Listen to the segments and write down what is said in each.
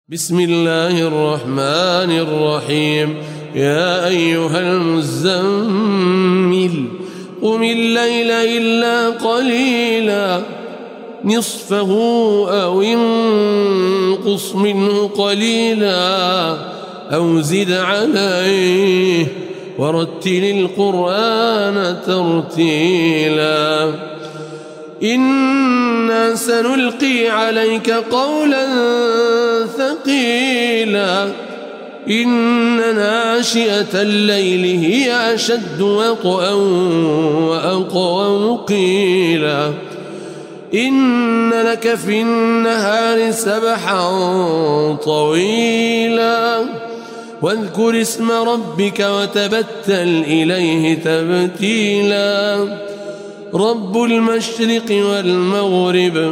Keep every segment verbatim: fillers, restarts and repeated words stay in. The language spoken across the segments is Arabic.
بسم الله الرحمن الرحيم. يا أيها المزمل قم الليل إلا قليلا نصفه أو انقص منه قليلا أو زد عليه ورتل القرآن ترتيلا إنا سنلقي عليك قولا ثقيلا إن ناشئة الليل هي أشد وطئا وأقوم قيلا إن لك في النهار سبحا طويلا واذكر اسم ربك وتبتل إليه تبتيلا رب المشرق والمغرب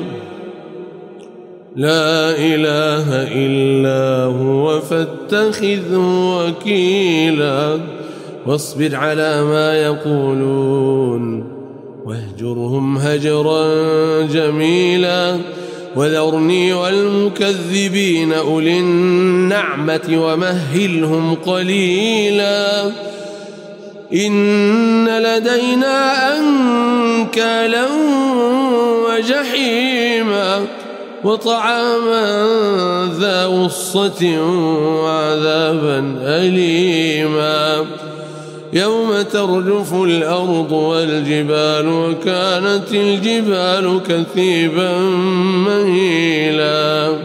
لا إله إلا هو فاتخذه وكيلا واصبر على ما يقولون واهجرهم هجرا جميلا وذرني والمكذبين أولي النعمة ومهلهم قليلا إن لدينا أنكالا وجحيما وطعاما ذا غصة وعذابا أليما يوم ترجف الأرض والجبال وكانت الجبال كثيبا مهيلا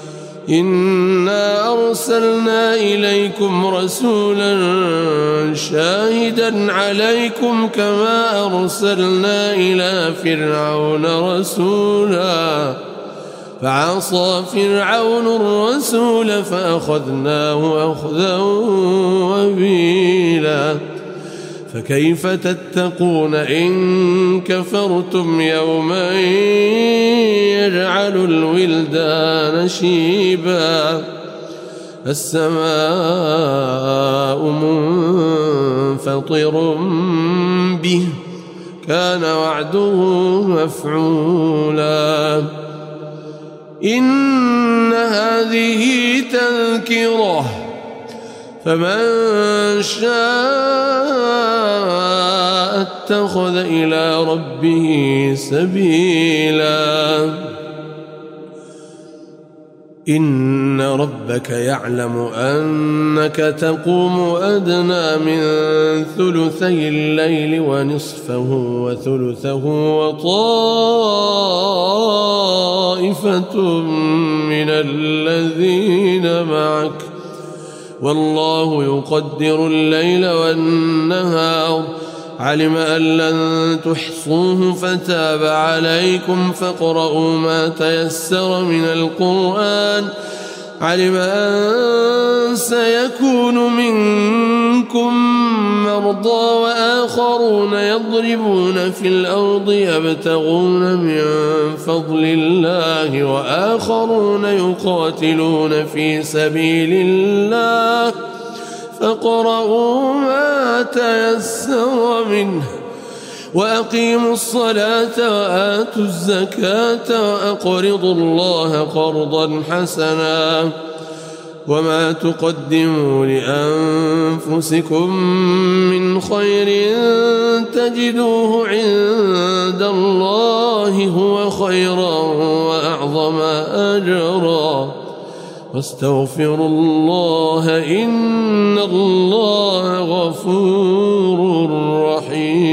إنا أرسلنا إليكم رسولا شاهدا عليكم كما أرسلنا إلى فرعون رسولا فعصى فرعون الرسول فأخذناه أخذا وبيلا فكيف تتقون إن كفرتم يوما يجعل الولدان شيبا السماء منفطر به كان وعده مفعولا إن هذه تذكرة فمن شاء اتخذ إلى ربه سبيلا إن ربك يعلم أنك تقوم أدنى من ثلثي الليل ونصفه وثلثه وطائفة من الذين معك والله يقدر الليل والنهار علم أن لن تحصوه فتاب عليكم فاقرؤوا ما تيسر من القرآن علم أن سيكون منكم مرضى وآخرون يضربون في الأرض يبتغون من فضل الله وآخرون يقاتلون في سبيل الله فاقرؤوا ما تيسر منه وأقيموا الصلاة وآتوا الزكاة وأقرضوا الله قرضا حسنا وما تقدموا لأنفسكم من خير تجدوه عند الله هو خيرا وأعظم أجرا واستغفروا الله إن الله غفور رحيم.